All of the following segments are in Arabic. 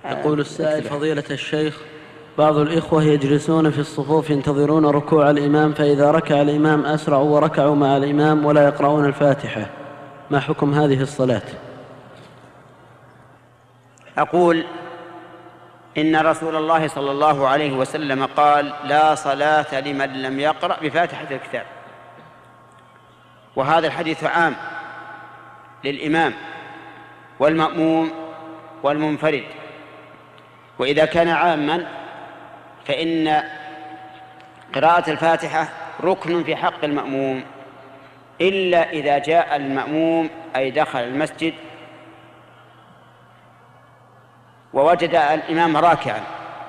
يقول السائل: فضيلة الشيخ، بعض الإخوة يجلسون في الصفوف ينتظرون ركوع الإمام، فإذا ركع الإمام أسرعوا وركعوا مع الإمام ولا يقرؤون الفاتحة، ما حكم هذه الصلاة؟ أقول إن رسول الله صلى الله عليه وسلم قال: لا صلاة لمن لم يقرأ بفاتحة الكتاب. وهذا الحديث عام للإمام والمأموم والمنفرد. وإذا كان عاما فإن قراءة الفاتحة ركن في حق المأموم، إلا إذا جاء المأموم أي دخل المسجد ووجد الإمام راكعا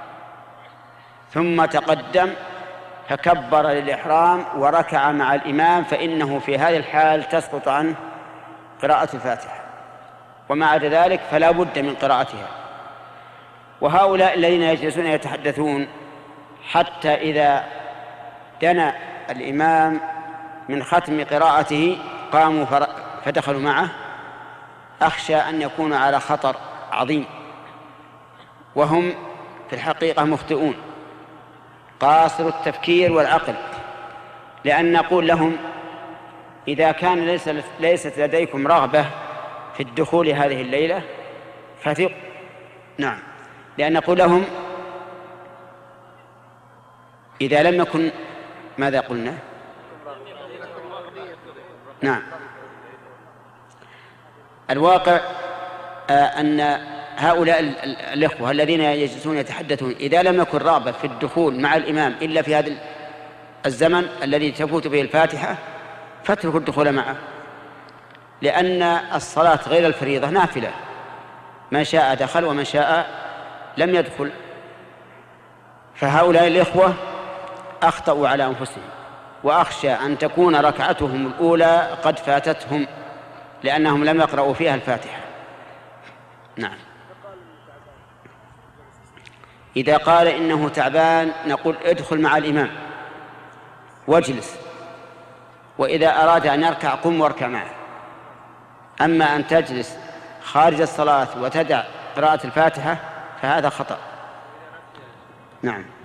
ثم تقدم فكبر للإحرام وركع مع الإمام، فإنه في هذه الحال تسقط عنه قراءة الفاتحة، وما عدا ذلك فلا بد من قراءتها. وهؤلاء الذين يجلسون يتحدثون حتى إذا دنا الإمام من ختم قراءته قاموا فدخلوا معه، أخشى أن يكون على خطر عظيم، وهم في الحقيقة مخطئون قاصر التفكير والعقل. لأن نقول لهم: إذا كان ليست لديكم رغبة في الدخول هذه الليلة فثقوا. نعم، لأن نقول لهم: إذا لم يكن ماذا قلنا؟ نعم، الواقع أن هؤلاء الإخوة الذين يجلسون يتحدثون إذا لم يكن رغبة في الدخول مع الإمام إلا في هذا الزمن الذي تفوت به الفاتحة فاتركوا الدخول معه، لأن الصلاة غير الفريضة نافلة، من شاء دخل ومن شاء لم يدخل. فهؤلاء الإخوة أخطأوا على أنفسهم، وأخشى أن تكون ركعتهم الأولى قد فاتتهم لأنهم لم يقرأوا فيها الفاتحة. نعم، إذا قال إنه تعبان نقول: ادخل مع الإمام واجلس، وإذا أراد أن يركع قم واركع معه. أما أن تجلس خارج الصلاة وتدع قراءة الفاتحة فهذا خطأ. نعم.